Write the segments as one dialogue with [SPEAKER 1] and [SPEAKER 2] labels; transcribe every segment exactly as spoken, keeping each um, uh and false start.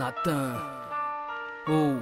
[SPEAKER 1] Natan. Oh.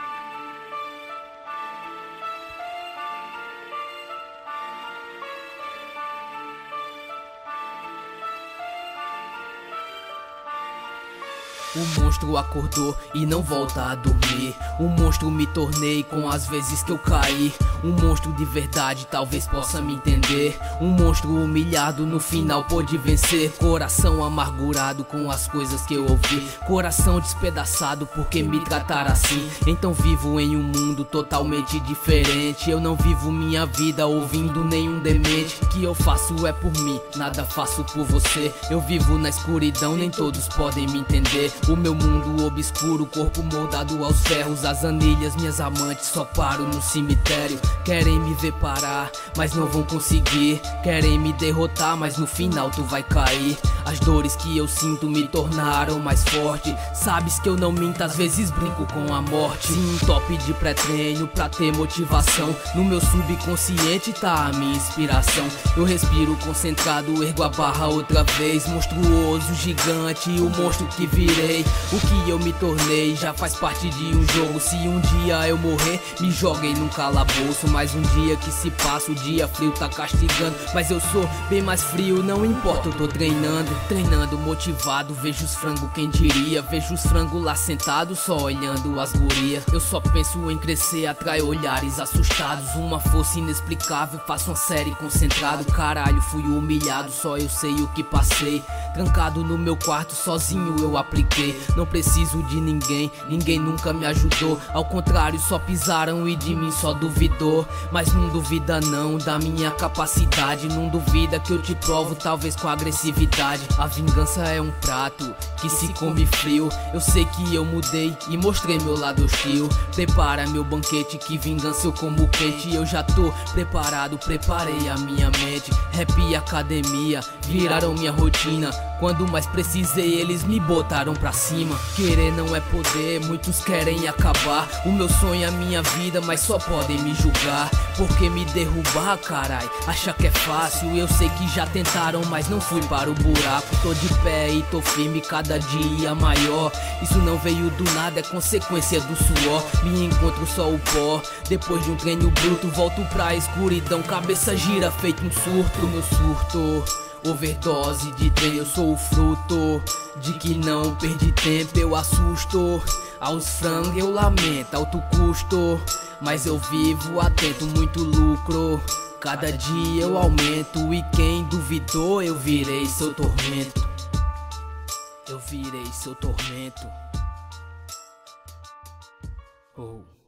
[SPEAKER 1] O monstro acordou e não volta a dormir. Um monstro me tornei com as vezes que eu caí. Um monstro de verdade talvez possa me entender. Um monstro humilhado no final pôde vencer. Coração amargurado com as coisas que eu ouvi. Coração despedaçado porque me trataram assim. Então vivo em um mundo totalmente diferente. Eu não vivo minha vida ouvindo nenhum demente. O que eu faço é por mim, nada faço por você. Eu vivo na escuridão, nem todos podem me entender. O meu mundo obscuro, corpo moldado aos ferros. As anilhas, minhas amantes, só paro no cemitério. Querem me ver parar, mas não vão conseguir. Querem me derrotar, mas no final tu vai cair. As dores que eu sinto me tornaram mais forte. Sabes que eu não minto, às vezes brinco com a morte. Sim, um top de pré-treino pra ter motivação. No meu subconsciente tá a minha inspiração. Eu respiro concentrado, ergo a barra outra vez. Monstruoso, gigante, o monstro que virei. O que eu me tornei já faz parte de um jogo. Se um dia eu morrer, me joguem num calabouço. Mais um dia que se passa, o dia frio tá castigando. Mas eu sou bem mais frio, não importa, eu tô treinando. Treinando, motivado, vejo os frangos, quem diria. Vejo os frangos lá sentados, só olhando as gurias. Eu só penso em crescer, atrai olhares assustados. Uma força inexplicável, faço uma série concentrado. Caralho, fui humilhado, só eu sei o que passei. Trancado no meu quarto, sozinho eu apliquei. Não preciso de ninguém, ninguém nunca me ajudou. Ao contrário, só pisaram e de mim só duvidou. Mas não duvida não da minha capacidade. Não duvida que eu te provo, talvez com agressividade. A vingança é um prato que se come frio. Eu sei que eu mudei e mostrei meu lado hostil. Prepara meu banquete, que vingança eu como quente. Eu já tô preparado, preparei a minha mente. Rap e academia viraram minha rotina. Quando mais precisei, eles me botaram pra cima. Querer não é poder, muitos querem acabar o meu sonho, a minha vida, mas só podem me julgar. Porque me derrubar, carai, acha que é fácil. Eu sei que já tentaram, mas não fui para o buraco. Tô de pé e tô firme, cada dia maior. Isso não veio do nada, é consequência do suor. Me encontro só o pó, depois de um treino bruto. Volto pra escuridão, cabeça gira feito um surto. Meu surto, overdose de treino, eu sou o fruto de que não perdi tempo, eu assusto. Aos frangos eu lamento, alto custo, mas eu vivo atento, muito lucro. Cada dia eu aumento e quem duvidou, eu virei seu tormento. Eu virei seu tormento. Oh.